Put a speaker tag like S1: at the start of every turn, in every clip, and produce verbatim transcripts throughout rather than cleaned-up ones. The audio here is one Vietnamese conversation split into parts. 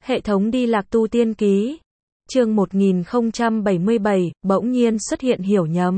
S1: Hệ thống đi lạc tu tiên ký. Chương một nghìn không trăm bảy mươi bảy, bỗng nhiên xuất hiện hiểu nhầm.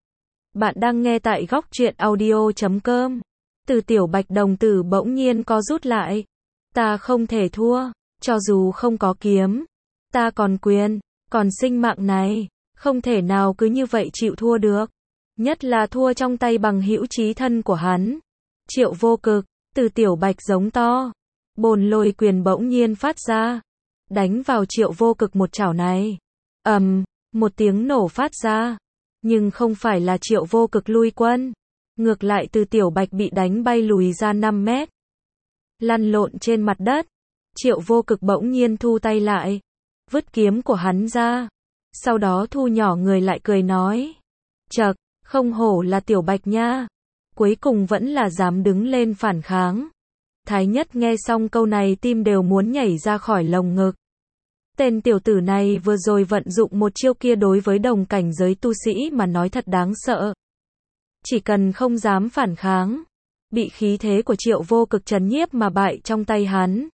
S1: Bạn đang nghe tại góc truyện audio chấm com. Từ Tiểu Bạch đồng tử bỗng nhiên co rút lại. Ta không thể thua, cho dù không có kiếm. Ta còn quyền, còn sinh mạng này, không thể nào cứ như vậy chịu thua được. Nhất là thua trong tay bằng hữu chí thân của hắn. Triệu Vô Cực, Từ Tiểu Bạch giống to. Bồn lôi quyền bỗng nhiên phát ra. Đánh vào Triệu Vô Cực một chảo này. ầm, một tiếng nổ phát ra. Nhưng không phải là Triệu Vô Cực lui quân. Ngược lại Từ Tiểu Bạch bị đánh bay lùi ra năm mét. Lăn lộn trên mặt đất. Triệu Vô Cực bỗng nhiên thu tay lại. Vứt kiếm của hắn ra. Sau đó thu nhỏ người lại cười nói. Chậc, không hổ là Tiểu Bạch nha. Cuối cùng vẫn là dám đứng lên phản kháng. Thái Nhất nghe xong câu này tim đều muốn nhảy ra khỏi lồng ngực. Tên tiểu tử này vừa rồi vận dụng một chiêu kia đối với đồng cảnh giới tu sĩ mà nói thật đáng sợ. Chỉ cần không dám phản kháng, bị khí thế của Triệu Vô Cực trấn nhiếp mà bại trong tay hắn.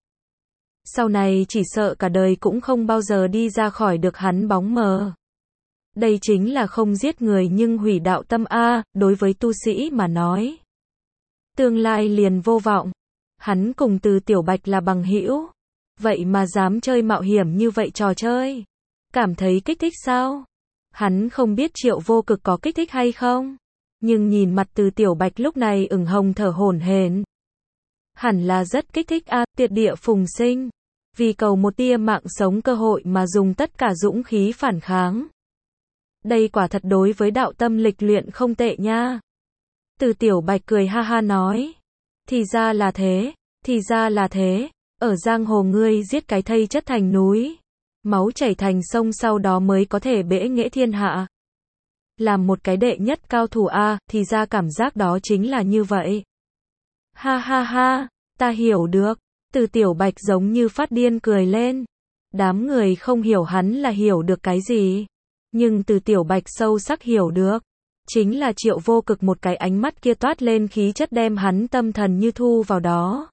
S1: Sau này chỉ sợ cả đời cũng không bao giờ đi ra khỏi được hắn bóng mờ. Đây chính là không giết người nhưng hủy đạo tâm a, đối với tu sĩ mà nói. Tương lai liền vô vọng. Hắn cùng Từ Tiểu Bạch là bằng hữu, vậy mà dám chơi mạo hiểm như vậy trò chơi. Cảm thấy kích thích sao? Hắn không biết Triệu Vô Cực có kích thích hay không, nhưng nhìn mặt Từ Tiểu Bạch lúc này ửng hồng thở hổn hển. Hẳn là rất kích thích a, à, tuyệt địa phùng sinh. Vì cầu một tia mạng sống cơ hội mà dùng tất cả dũng khí phản kháng. Đây quả thật đối với đạo tâm lịch luyện không tệ nha. Từ Tiểu Bạch cười ha ha nói. Thì ra là thế, thì ra là thế, ở giang hồ ngươi giết cái thây chất thành núi, máu chảy thành sông sau đó mới có thể bẽ nghễ thiên hạ. Làm một cái đệ nhất cao thủ a, thì ra cảm giác đó chính là như vậy. Ha ha ha, ta hiểu được. Từ Tiểu Bạch giống như phát điên cười lên. Đám người không hiểu hắn là hiểu được cái gì, nhưng Từ Tiểu Bạch sâu sắc hiểu được. Chính là Triệu Vô Cực một cái ánh mắt kia toát lên khí chất đem hắn tâm thần như thu vào đó.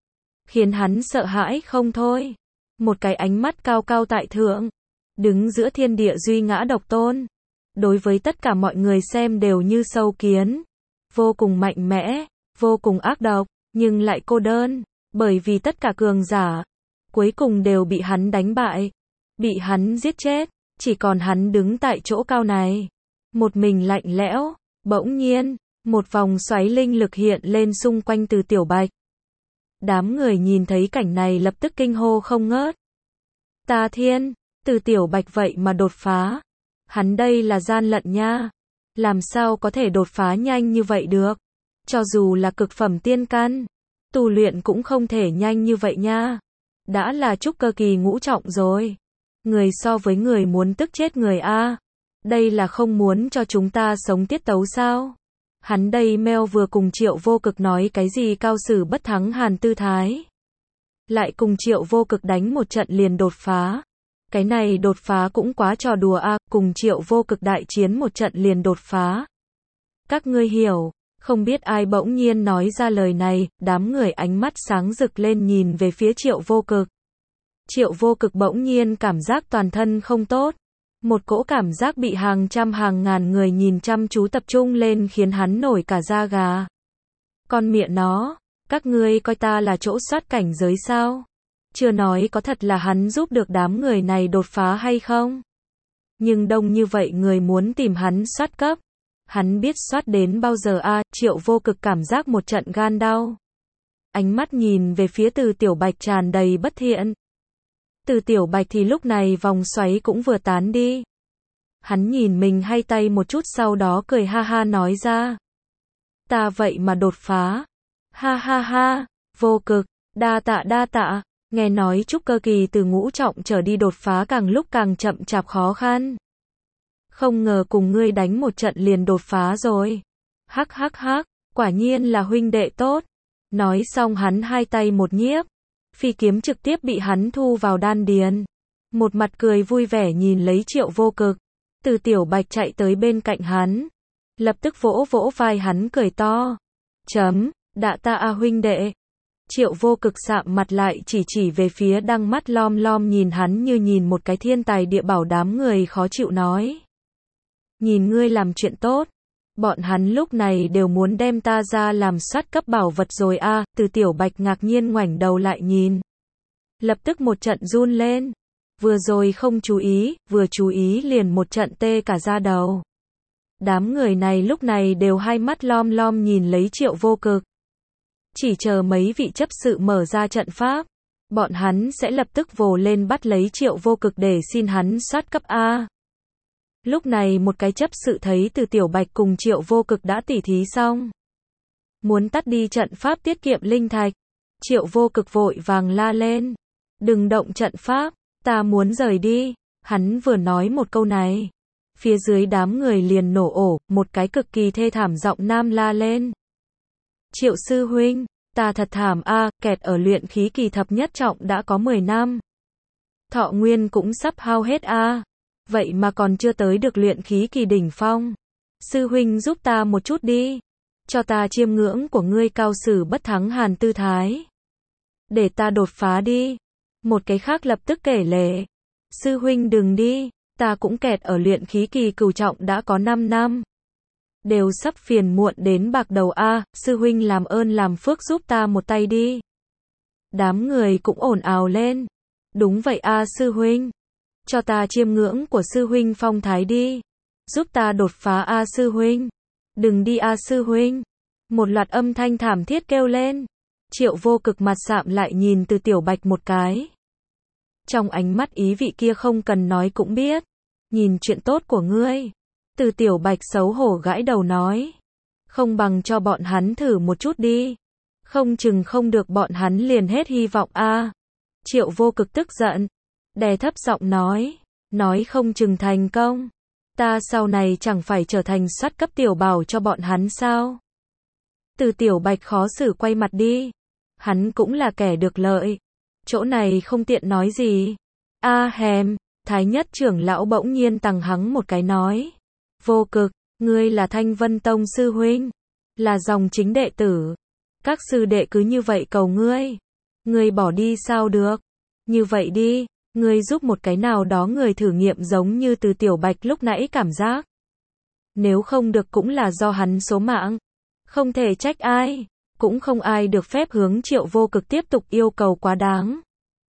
S1: Khiến hắn sợ hãi không thôi. Một cái ánh mắt cao cao tại thượng. Đứng giữa thiên địa duy ngã độc tôn. Đối với tất cả mọi người xem đều như sâu kiến. Vô cùng mạnh mẽ, vô cùng ác độc, nhưng lại cô đơn. Bởi vì tất cả cường giả, cuối cùng đều bị hắn đánh bại. Bị hắn giết chết, chỉ còn hắn đứng tại chỗ cao này. Một mình lạnh lẽo, bỗng nhiên, một vòng xoáy linh lực hiện lên xung quanh Từ Tiểu Bạch. Đám người nhìn thấy cảnh này lập tức kinh hô không ngớt. Ta thiên, Từ Tiểu Bạch vậy mà đột phá. Hắn đây là gian lận nha. Làm sao có thể đột phá nhanh như vậy được? Cho dù là cực phẩm tiên căn, tu luyện cũng không thể nhanh như vậy nha. Đã là trúc cơ kỳ ngũ trọng rồi. Người so với người muốn tức chết người a. Đây là không muốn cho chúng ta sống tiết tấu sao? Hắn đây meo vừa cùng Triệu Vô Cực nói cái gì cao sử bất thắng hàn tư thái. Lại cùng Triệu Vô Cực đánh một trận liền đột phá. Cái này đột phá cũng quá trò đùa a, à, cùng Triệu Vô Cực đại chiến một trận liền đột phá. Các ngươi hiểu, không biết ai bỗng nhiên nói ra lời này, đám người ánh mắt sáng rực lên nhìn về phía Triệu Vô Cực. Triệu Vô Cực bỗng nhiên cảm giác toàn thân không tốt. Một cỗ cảm giác bị hàng trăm hàng ngàn người nhìn chăm chú tập trung lên khiến hắn nổi cả da gà. Con mẹ nó, các ngươi coi ta là chỗ soát cảnh giới sao? Chưa nói có thật là hắn giúp được đám người này đột phá hay không? Nhưng đông như vậy người muốn tìm hắn soát cấp. Hắn biết soát đến bao giờ a, à, Triệu Vô Cực cảm giác một trận gan đau. Ánh mắt nhìn về phía Từ Tiểu Bạch tràn đầy bất thiện. Từ Tiểu Bạch thì lúc này vòng xoáy cũng vừa tán đi. Hắn nhìn mình hay tay một chút sau đó cười ha ha nói ra. Ta vậy mà đột phá. Ha ha ha, Vô Cực, đa tạ đa tạ. Nghe nói trúc cơ kỳ từ ngũ trọng trở đi đột phá càng lúc càng chậm chạp khó khăn. Không ngờ cùng ngươi đánh một trận liền đột phá rồi. Hắc hắc hắc, quả nhiên là huynh đệ tốt. Nói xong hắn hai tay một nhiếp. Phi kiếm trực tiếp bị hắn thu vào đan điền. Một mặt cười vui vẻ nhìn lấy Triệu Vô Cực. Từ Tiểu Bạch chạy tới bên cạnh hắn. Lập tức vỗ vỗ vai hắn cười to. Chấm, đạ ta a huynh đệ. Triệu Vô Cực sạm mặt lại chỉ chỉ về phía đang mắt lom lom nhìn hắn như nhìn một cái thiên tài địa bảo, đám người khó chịu nói. Nhìn ngươi làm chuyện tốt. Bọn hắn lúc này đều muốn đem ta ra làm sát cấp bảo vật rồi a. À, Từ Tiểu Bạch ngạc nhiên ngoảnh đầu lại nhìn. Lập tức một trận run lên. Vừa rồi không chú ý, vừa chú ý liền một trận tê cả da đầu. Đám người này lúc này đều hai mắt lom lom nhìn lấy Triệu Vô Cực. Chỉ chờ mấy vị chấp sự mở ra trận pháp, bọn hắn sẽ lập tức vồ lên bắt lấy Triệu Vô Cực để xin hắn sát cấp A. Lúc này một cái chấp sự thấy Từ Tiểu Bạch cùng Triệu Vô Cực đã tỉ thí xong, muốn tắt đi trận pháp tiết kiệm linh thạch. Triệu Vô Cực vội vàng la lên. Đừng động trận pháp, ta muốn rời đi. Hắn vừa nói một câu này, phía dưới đám người liền nổ ổ, một cái cực kỳ thê thảm giọng nam la lên. Triệu sư huynh, ta thật thảm a, à, kẹt ở luyện khí kỳ thập nhất trọng đã có mười năm. Thọ nguyên cũng sắp hao hết a, à. Vậy mà còn chưa tới được luyện khí kỳ đỉnh phong. Sư huynh giúp ta một chút đi. Cho ta chiêm ngưỡng của ngươi cao sử bất thắng hàn tư thái. Để ta đột phá đi. Một cái khác lập tức kể lể. Sư huynh đừng đi, ta cũng kẹt ở luyện khí kỳ cửu trọng đã có năm năm. Đều sắp phiền muộn đến bạc đầu a, à, sư huynh làm ơn làm phước giúp ta một tay đi. Đám người cũng ồn ào lên. Đúng vậy a, à, sư huynh. Cho ta chiêm ngưỡng của sư huynh phong thái đi. Giúp ta đột phá a, à, sư huynh. Đừng đi a, à, sư huynh. Một loạt âm thanh thảm thiết kêu lên. Triệu Vô Cực mặt sạm lại nhìn Từ Tiểu Bạch một cái. Trong ánh mắt ý vị kia không cần nói cũng biết. Nhìn chuyện tốt của ngươi. Từ Tiểu Bạch xấu hổ gãi đầu nói. Không bằng cho bọn hắn thử một chút đi. Không chừng không được bọn hắn liền hết hy vọng a. À. Triệu Vô Cực tức giận. Đè thấp giọng nói. Nói không chừng thành công. Ta sau này chẳng phải trở thành sát cấp tiểu bảo cho bọn hắn sao? Từ Tiểu Bạch khó xử quay mặt đi. Hắn cũng là kẻ được lợi. Chỗ này không tiện nói gì. A à, hèm, Thái Nhất trưởng lão bỗng nhiên tằng hắng một cái nói. Vô Cực, ngươi là Thanh Vân Tông sư huynh. Là dòng chính đệ tử. Các sư đệ cứ như vậy cầu ngươi. Ngươi bỏ đi sao được. Như vậy đi, ngươi giúp một cái nào đó người thử nghiệm giống như Từ Tiểu Bạch lúc nãy cảm giác. Nếu không được cũng là do hắn số mạng. Không thể trách ai. Cũng không ai được phép hướng Triệu Vô Cực tiếp tục yêu cầu quá đáng.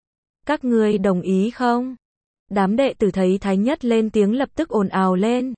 S1: Các ngươi đồng ý không? Đám đệ tử thấy Thái Nhất lên tiếng lập tức ồn ào lên.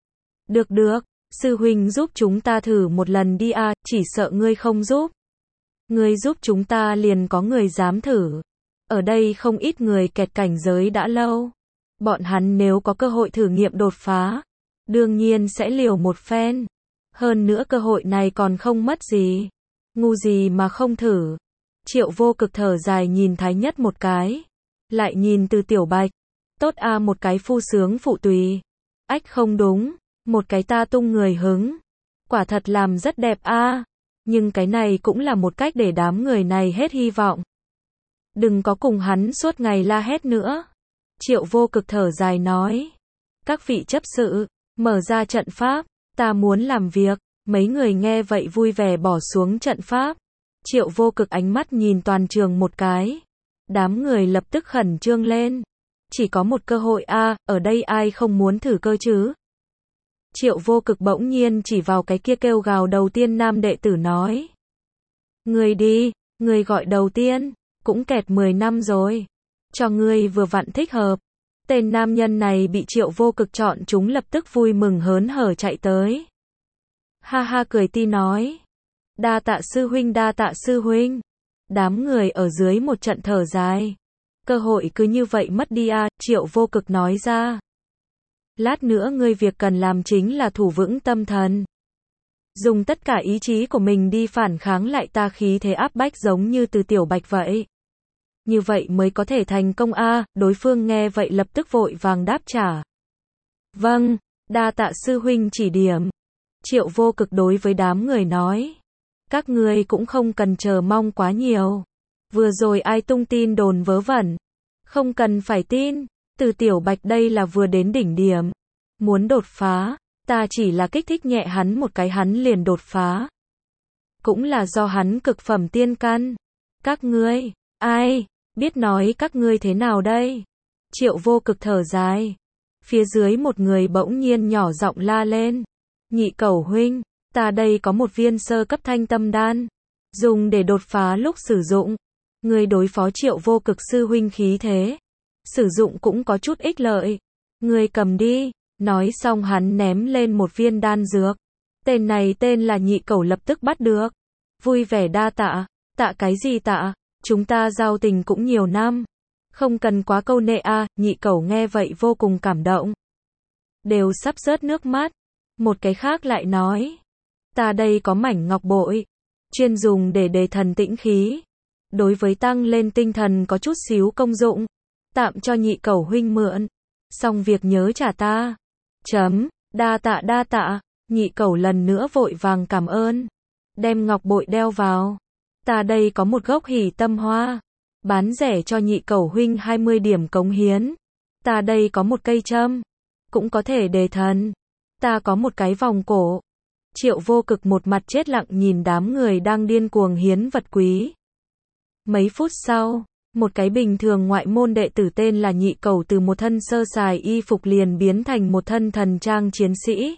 S1: Được được, sư huynh giúp chúng ta thử một lần đi a, à, chỉ sợ ngươi không giúp. Ngươi giúp chúng ta liền có người dám thử. Ở đây không ít người kẹt cảnh giới đã lâu. Bọn hắn nếu có cơ hội thử nghiệm đột phá, đương nhiên sẽ liều một phen. Hơn nữa cơ hội này còn không mất gì. Ngu gì mà không thử. Triệu Vô Cực thở dài nhìn Thái Nhất một cái. Lại nhìn Từ Tiểu Bạch. Tốt a, à, một cái phu sướng phụ tùy. Ách không đúng. Một cái ta tung người hứng. Quả thật làm rất đẹp a, à. Nhưng cái này cũng là một cách để đám người này hết hy vọng. Đừng có cùng hắn suốt ngày la hét nữa. Triệu Vô Cực thở dài nói. Các vị chấp sự, mở ra trận pháp. Ta muốn làm việc. Mấy người nghe vậy vui vẻ bỏ xuống trận pháp. Triệu Vô Cực ánh mắt nhìn toàn trường một cái. Đám người lập tức khẩn trương lên. Chỉ có một cơ hội a, à, ở đây ai không muốn thử cơ chứ? Triệu Vô Cực bỗng nhiên chỉ vào cái kia kêu gào đầu tiên nam đệ tử nói. Người đi, người gọi đầu tiên, cũng kẹt mười năm rồi. Cho ngươi vừa vặn thích hợp. Tên nam nhân này bị Triệu Vô Cực chọn chúng lập tức vui mừng hớn hở chạy tới. Ha ha cười ti nói. Đa tạ sư huynh, đa tạ sư huynh. Đám người ở dưới một trận thở dài. Cơ hội cứ như vậy mất đi à, Triệu Vô Cực nói ra. Lát nữa ngươi việc cần làm chính là thủ vững tâm thần. Dùng tất cả ý chí của mình đi phản kháng lại ta khí thế áp bách giống như Từ Tiểu Bạch vậy. Như vậy mới có thể thành công a, à, đối phương nghe vậy lập tức vội vàng đáp trả. Vâng, đa tạ sư huynh chỉ điểm. Triệu Vô Cực đối với đám người nói. Các ngươi cũng không cần chờ mong quá nhiều. Vừa rồi ai tung tin đồn vớ vẩn. Không cần phải tin. Từ Tiểu Bạch đây là vừa đến đỉnh điểm. Muốn đột phá. Ta chỉ là kích thích nhẹ hắn một cái hắn liền đột phá. Cũng là do hắn cực phẩm tiên căn. Các ngươi, ai, biết nói các ngươi thế nào đây? Triệu Vô Cực thở dài. Phía dưới một người bỗng nhiên nhỏ giọng la lên. Nhị Cẩu huynh, ta đây có một viên sơ cấp thanh tâm đan. Dùng để đột phá lúc sử dụng. Người đối phó Triệu Vô Cực sư huynh khí thế. Sử dụng cũng có chút ích lợi. Người cầm đi. Nói xong hắn ném lên một viên đan dược. Tên này tên là Nhị Cẩu lập tức bắt được. Vui vẻ đa tạ. Tạ cái gì tạ? Chúng ta giao tình cũng nhiều năm. Không cần quá câu nệ a. Nhị Cẩu nghe vậy vô cùng cảm động. Đều sắp rớt nước mắt. Một cái khác lại nói. Ta đây có mảnh ngọc bội. Chuyên dùng để đề thần tĩnh khí. Đối với tăng lên tinh thần có chút xíu công dụng. Tạm cho Nhị Cẩu huynh mượn. Xong việc nhớ trả ta. Chấm, đa tạ đa tạ. Nhị Cẩu lần nữa vội vàng cảm ơn. Đem ngọc bội đeo vào. Ta đây có một gốc hỷ tâm hoa. Bán rẻ cho Nhị Cẩu huynh hai mươi điểm cống hiến. Ta đây có một cây châm. Cũng có thể đề thần. Ta có một cái vòng cổ. Triệu Vô Cực một mặt chết lặng nhìn đám người đang điên cuồng hiến vật quý. Mấy phút sau, một cái bình thường ngoại môn đệ tử tên là Nhị Cẩu từ một thân sơ sài y phục liền biến thành một thân thần trang chiến sĩ.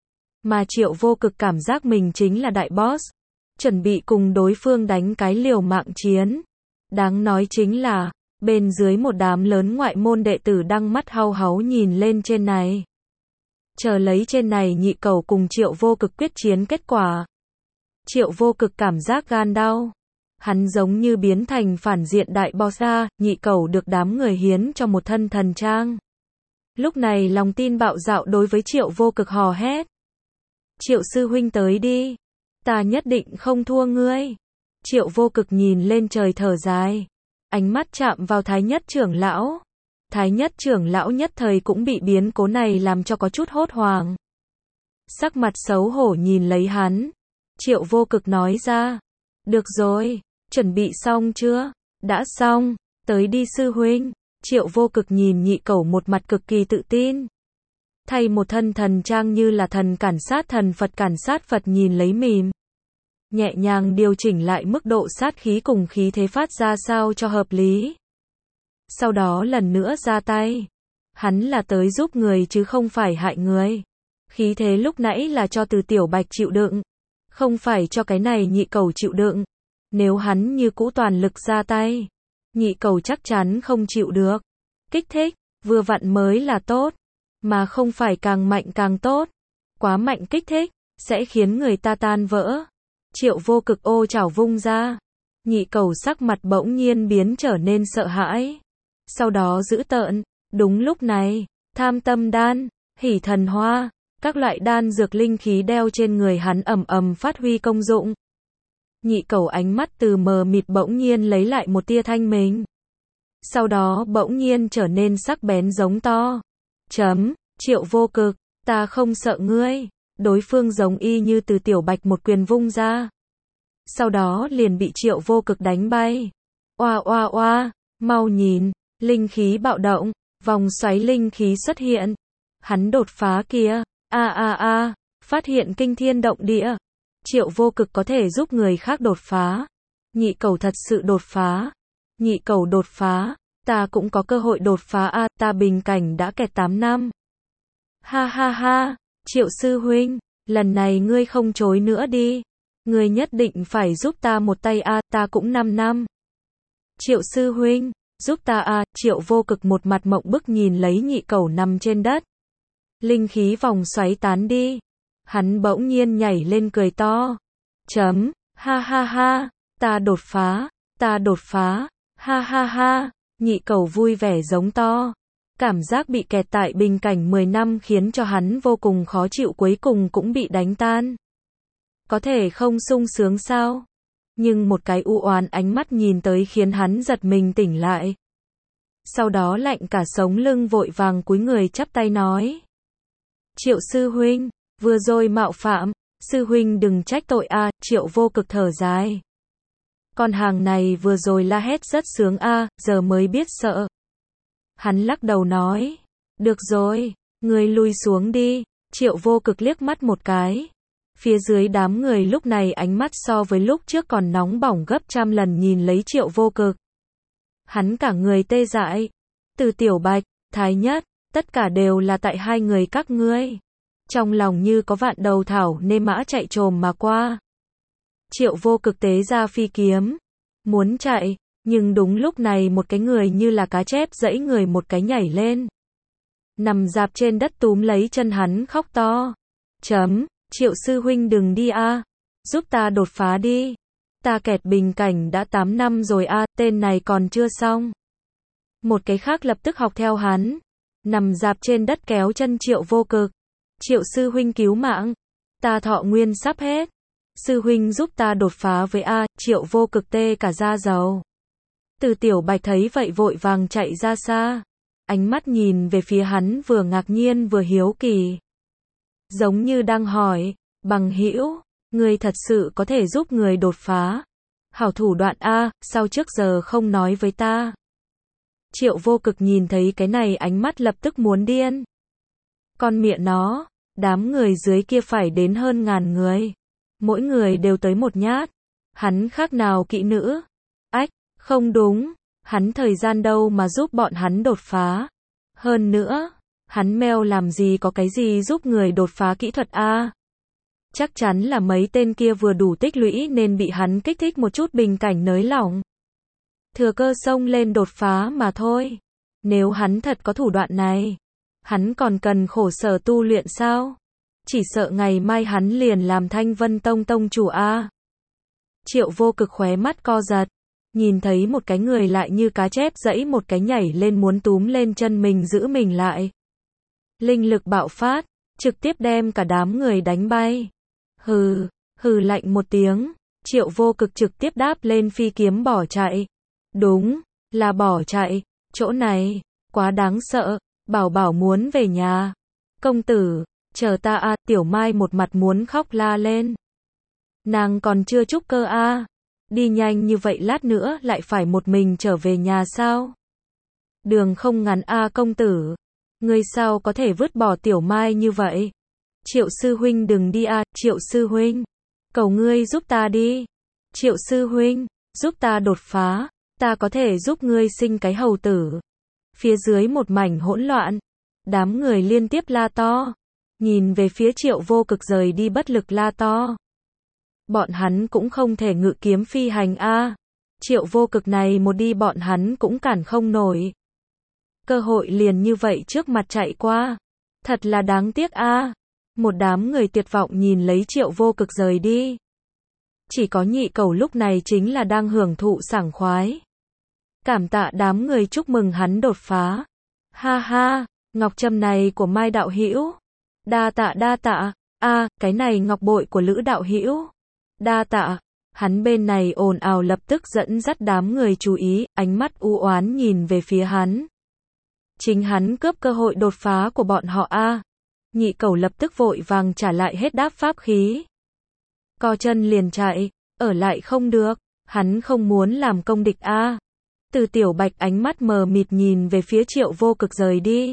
S1: Mà Triệu Vô Cực cảm giác mình chính là đại boss. Chuẩn bị cùng đối phương đánh cái liều mạng chiến. Đáng nói chính là, bên dưới một đám lớn ngoại môn đệ tử đang mắt hau háu nhìn lên trên này. Chờ lấy trên này Nhị Cẩu cùng Triệu Vô Cực quyết chiến kết quả. Triệu Vô Cực cảm giác gan đau. Hắn giống như biến thành phản diện đại boss ra, Nhị Cẩu được đám người hiến cho một thân thần trang. Lúc này lòng tin bạo dạo đối với Triệu Vô Cực hò hét. Triệu sư huynh tới đi. Ta nhất định không thua ngươi. Triệu Vô Cực nhìn lên trời thở dài. Ánh mắt chạm vào Thái Nhất trưởng lão. Thái Nhất trưởng lão nhất thời cũng bị biến cố này làm cho có chút hốt hoảng. Sắc mặt xấu hổ nhìn lấy hắn. Triệu Vô Cực nói ra. Được rồi, chuẩn bị xong chưa? Đã xong, tới đi sư huynh. Triệu Vô Cực nhìn Nhị Cẩu một mặt cực kỳ tự tin. Thay một thân thần trang như là thần cản sát thần Phật cản sát Phật nhìn lấy mìm. Nhẹ nhàng điều chỉnh lại mức độ sát khí cùng khí thế phát ra sao cho hợp lý. Sau đó lần nữa ra tay. Hắn là tới giúp người chứ không phải hại người. Khí thế lúc nãy là cho Từ Tiểu Bạch chịu đựng. Không phải cho cái này Nhị Cẩu chịu đựng. Nếu hắn như cũ toàn lực ra tay. Nhị Cẩu chắc chắn không chịu được. Kích thích, vừa vặn mới là tốt. Mà không phải càng mạnh càng tốt. Quá mạnh kích thích, sẽ khiến người ta tan vỡ. Triệu Vô Cực ô chảo vung ra. Nhị Cẩu sắc mặt bỗng nhiên biến trở nên sợ hãi. Sau đó dữ tợn. Đúng lúc này, tham tâm đan, hỷ thần hoa, các loại đan dược linh khí đeo trên người hắn ầm ầm phát huy công dụng. Nhị Cẩu ánh mắt từ mờ mịt bỗng nhiên lấy lại một tia thanh minh. Sau đó bỗng nhiên trở nên sắc bén giống to. Chấm, Triệu Vô Cực, ta không sợ ngươi. Đối phương giống y như Từ Tiểu Bạch một quyền vung ra. Sau đó liền bị Triệu Vô Cực đánh bay. Oa oa oa, mau nhìn, linh khí bạo động, vòng xoáy linh khí xuất hiện. Hắn đột phá kìa, a a a, phát hiện kinh thiên động địa. Triệu Vô Cực có thể giúp người khác đột phá. Nhị Cẩu thật sự đột phá. Nhị Cẩu đột phá, ta cũng có cơ hội đột phá a, ta bình cảnh đã kẹt tám năm. Ha ha ha, Triệu sư huynh, lần này ngươi không chối nữa đi. Ngươi nhất định phải giúp ta một tay a, ta cũng năm năm. Triệu sư huynh, giúp ta a, Triệu Vô Cực một mặt mộng bức nhìn lấy Nhị Cẩu nằm trên đất. Linh khí vòng xoáy tán đi. Hắn bỗng nhiên nhảy lên cười to. Chấm, ha ha ha, ta đột phá, ta đột phá, ha ha ha, Nhị Cẩu vui vẻ giống to. Cảm giác bị kẹt tại bình cảnh mười năm khiến cho hắn vô cùng khó chịu cuối cùng cũng bị đánh tan. Có thể không sung sướng sao? Nhưng một cái u oán ánh mắt nhìn tới khiến hắn giật mình tỉnh lại. Sau đó lạnh cả sống lưng vội vàng cúi người chắp tay nói. Triệu sư huynh, vừa rồi mạo phạm, sư huynh đừng trách tội a. Triệu Vô Cực thở dài. Con hàng này vừa rồi la hét rất sướng a, giờ mới biết sợ. Hắn lắc đầu nói. Được rồi, ngươi lui xuống đi. Triệu Vô Cực liếc mắt một cái. Phía dưới đám người lúc này ánh mắt so với lúc trước còn nóng bỏng gấp trăm lần nhìn lấy Triệu Vô Cực. Hắn cả người tê dại. Từ Tiểu Bạch, Thái Nhất, tất cả đều là tại hai người các ngươi. Trong lòng như có vạn đầu thảo nê mã chạy trồm mà qua. Triệu Vô Cực tế ra phi kiếm. Muốn chạy, nhưng đúng lúc này một cái người như là cá chép dẫy người một cái nhảy lên. Nằm dạp trên đất túm lấy chân hắn khóc to. Chấm, Triệu sư huynh đừng đi a, giúp ta đột phá đi. Ta kẹt bình cảnh đã tám năm rồi a, tên này còn chưa xong. Một cái khác lập tức học theo hắn. Nằm dạp trên đất kéo chân Triệu Vô Cực. Triệu sư huynh cứu mạng. Ta thọ nguyên sắp hết. Sư huynh giúp ta đột phá với a, Triệu Vô Cực tê cả da dầu. Từ Tiểu Bạch thấy vậy vội vàng chạy ra xa. Ánh mắt nhìn về phía hắn vừa ngạc nhiên vừa hiếu kỳ. Giống như đang hỏi, bằng hữu, ngươi thật sự có thể giúp người đột phá. Hảo thủ đoạn a, sao trước giờ không nói với ta. Triệu Vô Cực nhìn thấy cái này ánh mắt lập tức muốn điên. Con miệng nó, đám người dưới kia phải đến hơn ngàn người. Mỗi người đều tới một nhát. Hắn khác nào kỹ nữ. Ách, không đúng. Hắn thời gian đâu mà giúp bọn hắn đột phá. Hơn nữa, hắn meo làm gì có cái gì giúp người đột phá kỹ thuật a. Chắc chắn là mấy tên kia vừa đủ tích lũy nên bị hắn kích thích một chút bình cảnh nới lỏng. Thừa cơ xông lên đột phá mà thôi. Nếu hắn thật có thủ đoạn này, hắn còn cần khổ sở tu luyện sao? Chỉ sợ ngày mai hắn liền làm Thanh Vân Tông tông chủ a. Triệu Vô Cực khóe mắt co giật. Nhìn thấy một cái người lại như cá chép dẫy một cái nhảy lên muốn túm lên chân mình giữ mình lại. Linh lực bạo phát, trực tiếp đem cả đám người đánh bay. Hừ, hừ lạnh một tiếng, Triệu Vô Cực trực tiếp đáp lên phi kiếm bỏ chạy. Đúng, là bỏ chạy, chỗ này, quá đáng sợ, bảo bảo muốn về nhà. Công tử, chờ ta a, Tiểu Mai một mặt muốn khóc la lên. Nàng còn chưa trúc cơ a. Đi nhanh như vậy lát nữa lại phải một mình trở về nhà sao? Đường không ngắn a công tử. Ngươi sao có thể vứt bỏ Tiểu Mai như vậy? Triệu sư huynh đừng đi a, Triệu sư huynh. Cầu ngươi giúp ta đi. Triệu sư huynh, giúp ta đột phá. Ta có thể giúp ngươi sinh cái hầu tử. Phía dưới một mảnh hỗn loạn. Đám người liên tiếp la to. Nhìn về phía Triệu Vô Cực rời đi bất lực la to. Bọn hắn cũng không thể ngự kiếm phi hành a. Triệu Vô Cực này một đi bọn hắn cũng cản không nổi. Cơ hội liền như vậy trước mặt chạy qua. Thật là đáng tiếc a. Một đám người tuyệt vọng nhìn lấy Triệu Vô Cực rời đi. Chỉ có Nhị Cẩu lúc này chính là đang hưởng thụ sảng khoái. Cảm tạ đám người chúc mừng hắn đột phá. Ha ha, ngọc trâm này của Mai đạo hữu. Đa tạ đa tạ. A, cái này ngọc bội của Lữ đạo hữu. Đa tạ. Hắn bên này ồn ào lập tức dẫn dắt đám người chú ý, ánh mắt u oán nhìn về phía hắn. Chính hắn cướp cơ hội đột phá của bọn họ a. Nhị Cẩu lập tức vội vàng trả lại hết đáp pháp khí. Co chân liền chạy, ở lại không được, hắn không muốn làm công địch a. Từ Tiểu Bạch ánh mắt mờ mịt nhìn về phía Triệu Vô Cực rời đi.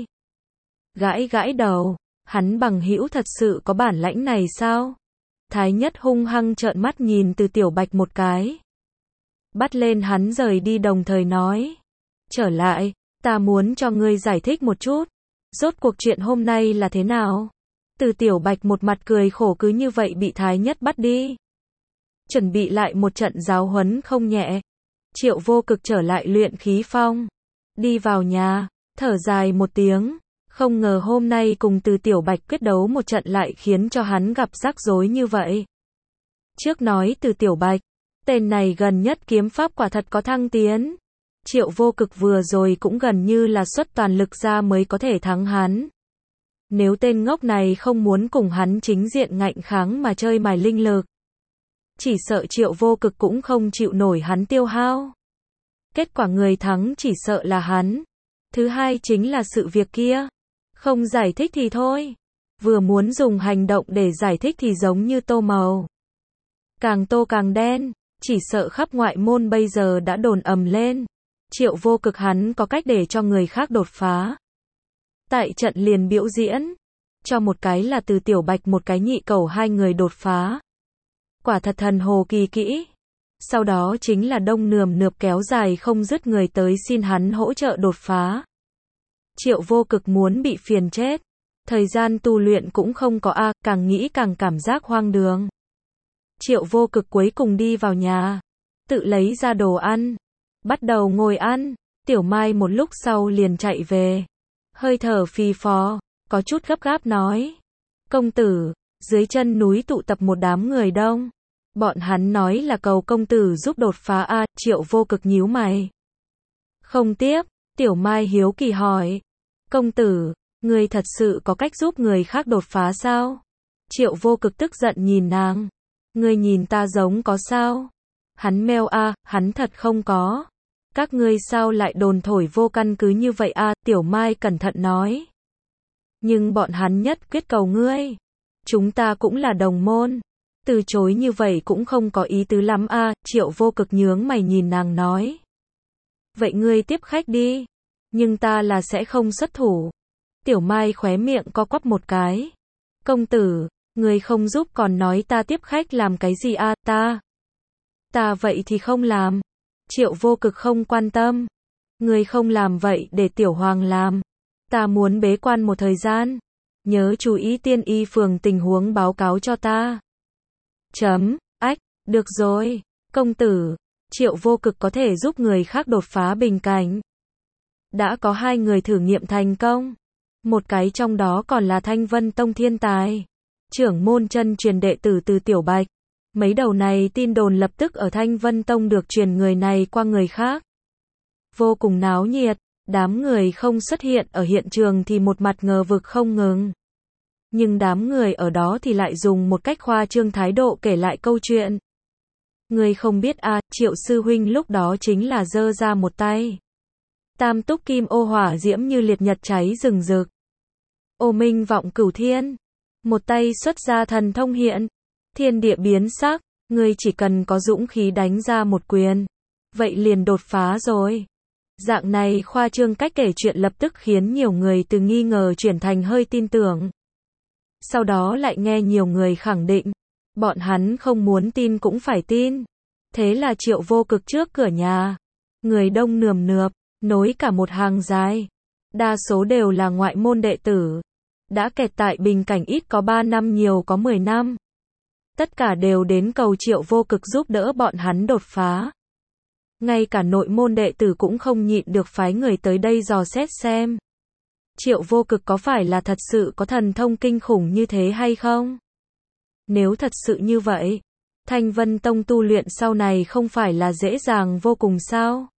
S1: Gãi gãi đầu, hắn bằng hữu thật sự có bản lãnh này sao? Thái Nhất hung hăng trợn mắt nhìn Từ Tiểu Bạch một cái. Bắt lên hắn rời đi đồng thời nói. Trở lại, ta muốn cho ngươi giải thích một chút. Rốt cuộc chuyện hôm nay là thế nào? Từ Tiểu Bạch một mặt cười khổ cứ như vậy bị Thái Nhất bắt đi. Chuẩn bị lại một trận giáo huấn không nhẹ. Triệu Vô Cực trở lại luyện khí phong. Đi vào nhà, thở dài một tiếng. Không ngờ hôm nay cùng Từ Tiểu Bạch quyết đấu một trận lại khiến cho hắn gặp rắc rối như vậy. Trước nói Từ Tiểu Bạch, tên này gần nhất kiếm pháp quả thật có thăng tiến. Triệu Vô Cực vừa rồi cũng gần như là xuất toàn lực ra mới có thể thắng hắn. Nếu tên ngốc này không muốn cùng hắn chính diện ngạnh kháng mà chơi mài linh lực, chỉ sợ Triệu Vô Cực cũng không chịu nổi hắn tiêu hao. Kết quả người thắng chỉ sợ là hắn. Thứ hai chính là sự việc kia. Không giải thích thì thôi. Vừa muốn dùng hành động để giải thích thì giống như tô màu. Càng tô càng đen. Chỉ sợ khắp ngoại môn bây giờ đã đồn ầm lên. Triệu Vô Cực hắn có cách để cho người khác đột phá. Tại trận liền biểu diễn. cho một cái là từ Tiểu Bạch một cái nhị cẩu hai người đột phá. Quả thật thần hồ kỳ kỹ. Sau đó chính là đông nườm nượp kéo dài không dứt người tới xin hắn hỗ trợ đột phá. Triệu Vô Cực muốn bị phiền chết. Thời gian tu luyện cũng không có a, càng nghĩ càng cảm giác hoang đường. Triệu Vô Cực cuối cùng đi vào nhà, tự lấy ra đồ ăn, bắt đầu ngồi ăn. Tiểu Mai một lúc sau liền chạy về, hơi thở phì phò, có chút gấp gáp nói: "Công tử, dưới chân núi tụ tập một đám người đông. Bọn hắn nói là cầu công tử giúp đột phá a." À, Triệu Vô Cực nhíu mày. Không tiếp, Tiểu Mai hiếu kỳ hỏi: "Công tử, ngươi thật sự có cách giúp người khác đột phá sao?" Triệu Vô Cực tức giận nhìn nàng: "Ngươi nhìn ta giống có sao?" Hắn meo a, à, hắn thật không có. Các ngươi sao lại đồn thổi vô căn cứ như vậy a? À, Tiểu Mai cẩn thận nói. Nhưng bọn hắn nhất quyết cầu ngươi. Chúng ta cũng là đồng môn. Từ chối như vậy cũng không có ý tứ lắm a. À, Triệu Vô Cực nhướng mày nhìn nàng nói. Vậy ngươi tiếp khách đi. Nhưng ta là sẽ không xuất thủ. Tiểu Mai khóe miệng co quắp một cái. Công tử, ngươi không giúp còn nói ta tiếp khách làm cái gì a? À, ta. Ta vậy thì không làm. Triệu Vô Cực không quan tâm. Ngươi không làm vậy để Tiểu Hoàng làm. Ta muốn bế quan một thời gian. Nhớ chú ý tiên y phường tình huống báo cáo cho ta. Chấm, ách, được rồi, công tử. Triệu Vô Cực có thể giúp người khác đột phá bình cảnh. Đã có hai người thử nghiệm thành công. Một cái trong đó còn là Thanh Vân Tông thiên tài. Trưởng môn chân truyền đệ tử từ Tiểu Bạch. Mấy đầu này tin đồn lập tức ở Thanh Vân Tông được truyền người này qua người khác. Vô cùng náo nhiệt, đám người không xuất hiện ở hiện trường thì một mặt ngờ vực không ngừng. Nhưng đám người ở đó thì lại dùng một cách khoa trương thái độ kể lại câu chuyện. Người không biết a, à, Triệu sư huynh lúc đó chính là giơ ra một tay. Tam túc kim ô hỏa diễm như liệt nhật cháy rừng rực. Ô minh vọng cửu thiên. Một tay xuất ra thần thông hiện. Thiên địa biến sắc, ngươi chỉ cần có dũng khí đánh ra một quyền. Vậy liền đột phá rồi. Dạng này khoa trương cách kể chuyện lập tức khiến nhiều người từ nghi ngờ chuyển thành hơi tin tưởng. Sau đó lại nghe nhiều người khẳng định. Bọn hắn không muốn tin cũng phải tin. Thế là Triệu Vô Cực trước cửa nhà. Người đông nườm nượp, nối cả một hàng dài. Đa số đều là ngoại môn đệ tử. Đã kẹt tại bình cảnh ít có ba năm nhiều có mười năm. Tất cả đều đến cầu Triệu Vô Cực giúp đỡ bọn hắn đột phá. Ngay cả nội môn đệ tử cũng không nhịn được phái người tới đây dò xét xem. Triệu Vô Cực có phải là thật sự có thần thông kinh khủng như thế hay không? Nếu thật sự như vậy, Thanh Vân Tông tu luyện sau này không phải là dễ dàng vô cùng sao?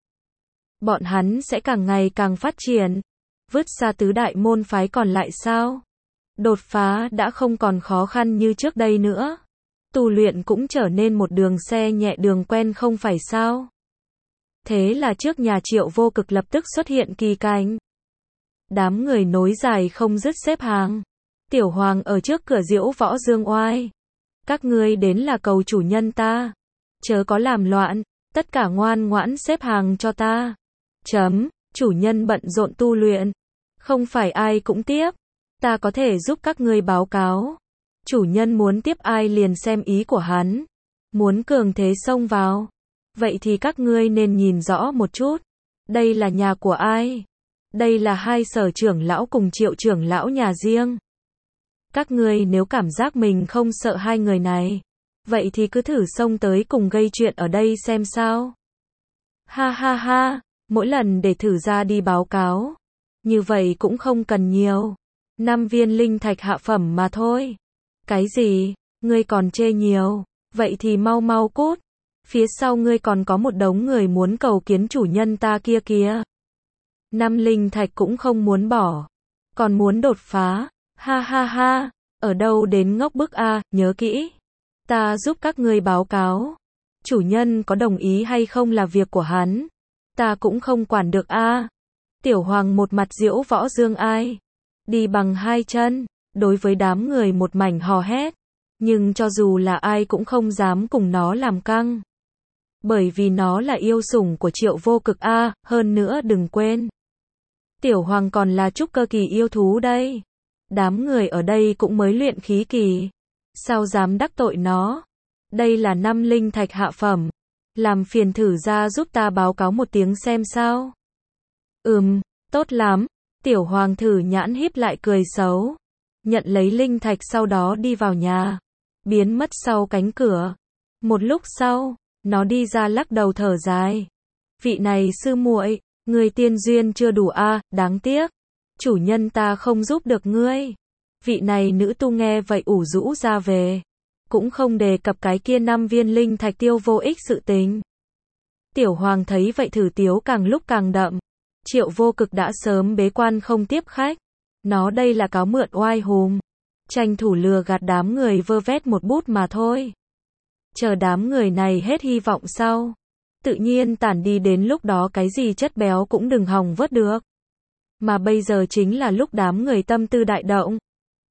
S1: Bọn hắn sẽ càng ngày càng phát triển, vứt xa tứ đại môn phái còn lại sao? Đột phá đã không còn khó khăn như trước đây nữa. Tu luyện cũng trở nên một đường xe nhẹ đường quen không phải sao? Thế là trước nhà Triệu Vô Cực lập tức xuất hiện kỳ cảnh. Đám người nối dài không dứt xếp hàng. Tiểu Hoàng ở trước cửa diễu võ dương oai. Các ngươi đến là cầu chủ nhân ta. Chớ có làm loạn, tất cả ngoan ngoãn xếp hàng cho ta. Chấm, chủ nhân bận rộn tu luyện. Không phải ai cũng tiếp. Ta có thể giúp các ngươi báo cáo. Chủ nhân muốn tiếp ai liền xem ý của hắn. Muốn cường thế xông vào. Vậy thì các ngươi nên nhìn rõ một chút. Đây là nhà của ai? Đây là hai sở trưởng lão cùng Triệu trưởng lão nhà riêng. Các ngươi nếu cảm giác mình không sợ hai người này, vậy thì cứ thử xông tới cùng gây chuyện ở đây xem sao. Ha ha ha, mỗi lần để thử ra đi báo cáo. Như vậy cũng không cần nhiều. Năm viên linh thạch hạ phẩm mà thôi. Cái gì? Ngươi còn chê nhiều? Vậy thì mau mau cút. Phía sau ngươi còn có một đống người muốn cầu kiến chủ nhân ta kia kìa. Năm linh thạch cũng không muốn bỏ. Còn muốn đột phá. Ha ha ha. Ở đâu đến ngốc bức a, nhớ kỹ. Ta giúp các ngươi báo cáo. Chủ nhân có đồng ý hay không là việc của hắn. Ta cũng không quản được a. Tiểu Hoàng một mặt diễu võ dương ai. Đi bằng hai chân. Đối với đám người một mảnh hò hét. Nhưng cho dù là ai cũng không dám cùng nó làm căng. Bởi vì nó là yêu sủng của Triệu Vô Cực a, à, hơn nữa đừng quên. Tiểu Hoàng còn là trúc cơ kỳ yêu thú đây. Đám người ở đây cũng mới luyện khí kỳ. Sao dám đắc tội nó? Đây là năm linh thạch hạ phẩm. Làm phiền thử ra giúp ta báo cáo một tiếng xem sao. Ừm, tốt lắm. Tiểu hoàng thử nhãn híp lại cười xấu. Nhận lấy linh thạch sau đó đi vào nhà. Biến mất sau cánh cửa. Một lúc sau, nó đi ra lắc đầu thở dài. Vị này sư muội, người tiên duyên chưa đủ a, à, đáng tiếc. Chủ nhân ta không giúp được ngươi. Vị này nữ tu nghe vậy ủ rũ ra về. Cũng không đề cập cái kia năm viên linh thạch tiêu vô ích sự tình. Tiểu hoàng thấy vậy thử tiếu càng lúc càng đậm. Triệu Vô Cực đã sớm bế quan không tiếp khách. Nó đây là cáo mượn oai hùm. Tranh thủ lừa gạt đám người vơ vét một bút mà thôi. Chờ đám người này hết hy vọng sau. Tự nhiên tản đi, đến lúc đó cái gì chất béo cũng đừng hòng vớt được. Mà bây giờ chính là lúc đám người tâm tư đại động.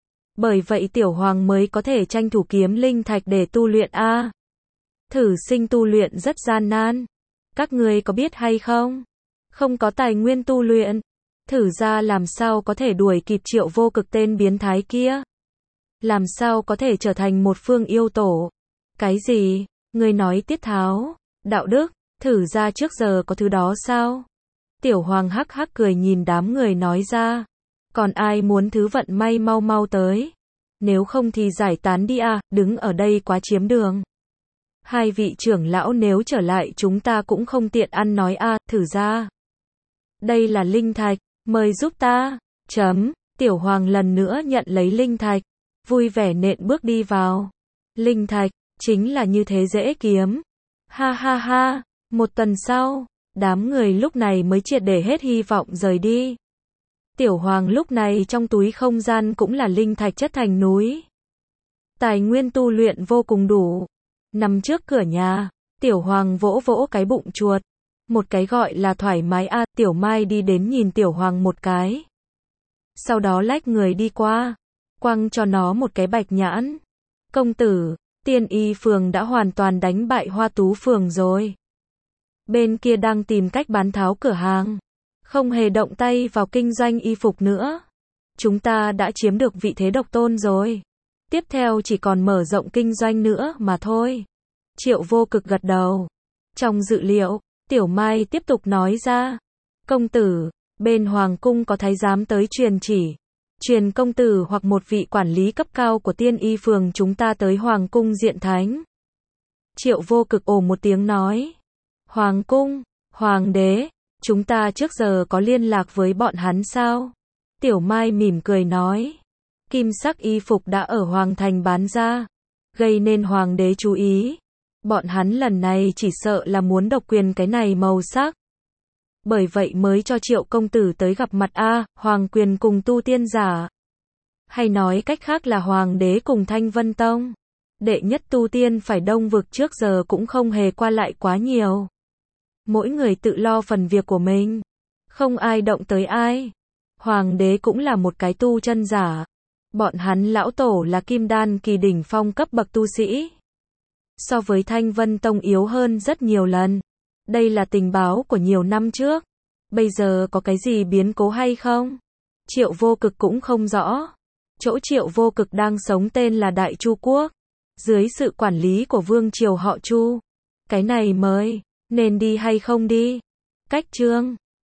S1: Bởi vậy tiểu hoàng mới có thể tranh thủ kiếm linh thạch để tu luyện a. À, thử sinh tu luyện rất gian nan. Các ngươi có biết hay không? Không có tài nguyên tu luyện. Thử ra làm sao có thể đuổi kịp Triệu Vô Cực tên biến thái kia? Làm sao có thể trở thành một phương yêu tổ? Cái gì? Ngươi nói tiết tháo, đạo đức, thử ra trước giờ có thứ đó sao? Tiểu hoàng hắc hắc cười nhìn đám người nói ra. Còn ai muốn thứ vận may mau mau tới. Nếu không thì giải tán đi à, đứng ở đây quá chiếm đường. Hai vị trưởng lão nếu trở lại chúng ta cũng không tiện ăn nói a, à, thử ra. Đây là linh thạch, mời giúp ta. Chấm, tiểu hoàng lần nữa nhận lấy linh thạch. Vui vẻ nện bước đi vào. Linh thạch, chính là như thế dễ kiếm. Ha ha ha, một tuần sau, đám người lúc này mới triệt để hết hy vọng rời đi. Tiểu hoàng lúc này trong túi không gian cũng là linh thạch chất thành núi. Tài nguyên tu luyện vô cùng đủ. Nằm trước cửa nhà, tiểu hoàng vỗ vỗ cái bụng chuột. Một cái gọi là thoải mái a, à, tiểu mai đi đến nhìn tiểu hoàng một cái. Sau đó lách người đi qua, quăng cho nó một cái bạch nhãn. Công tử, Tiên Y phường đã hoàn toàn đánh bại Hoa Tú phường rồi. Bên kia đang tìm cách bán tháo cửa hàng. Không hề động tay vào kinh doanh y phục nữa. Chúng ta đã chiếm được vị thế độc tôn rồi. Tiếp theo chỉ còn mở rộng kinh doanh nữa mà thôi. Triệu Vô Cực gật đầu. Trong dự liệu, Tiểu Mai tiếp tục nói ra. Công tử, bên Hoàng cung có thái giám tới truyền chỉ. Truyền công tử hoặc một vị quản lý cấp cao của Tiên Y phường chúng ta tới Hoàng cung diện thánh. Triệu Vô Cực ồ một tiếng nói. Hoàng cung, Hoàng đế, chúng ta trước giờ có liên lạc với bọn hắn sao? Tiểu Mai mỉm cười nói. Kim sắc y phục đã ở Hoàng thành bán ra, gây nên Hoàng đế chú ý. Bọn hắn lần này chỉ sợ là muốn độc quyền cái này màu sắc. Bởi vậy mới cho Triệu công tử tới gặp mặt a, Hoàng quyền cùng tu tiên giả. Hay nói cách khác là Hoàng đế cùng Thanh Vân Tông. Đệ nhất tu tiên phải đông vực trước giờ cũng không hề qua lại quá nhiều. Mỗi người tự lo phần việc của mình. Không ai động tới ai. Hoàng đế cũng là một cái tu chân giả. Bọn hắn lão tổ là kim đan kỳ đỉnh phong cấp bậc tu sĩ. So với Thanh Vân Tông yếu hơn rất nhiều lần. Đây là tình báo của nhiều năm trước. Bây giờ có cái gì biến cố hay không? Triệu Vô Cực cũng không rõ. Chỗ Triệu Vô Cực đang sống tên là Đại Chu Quốc. Dưới sự quản lý của vương triều họ Chu. Cái này mới, nên đi hay không đi? Cách chương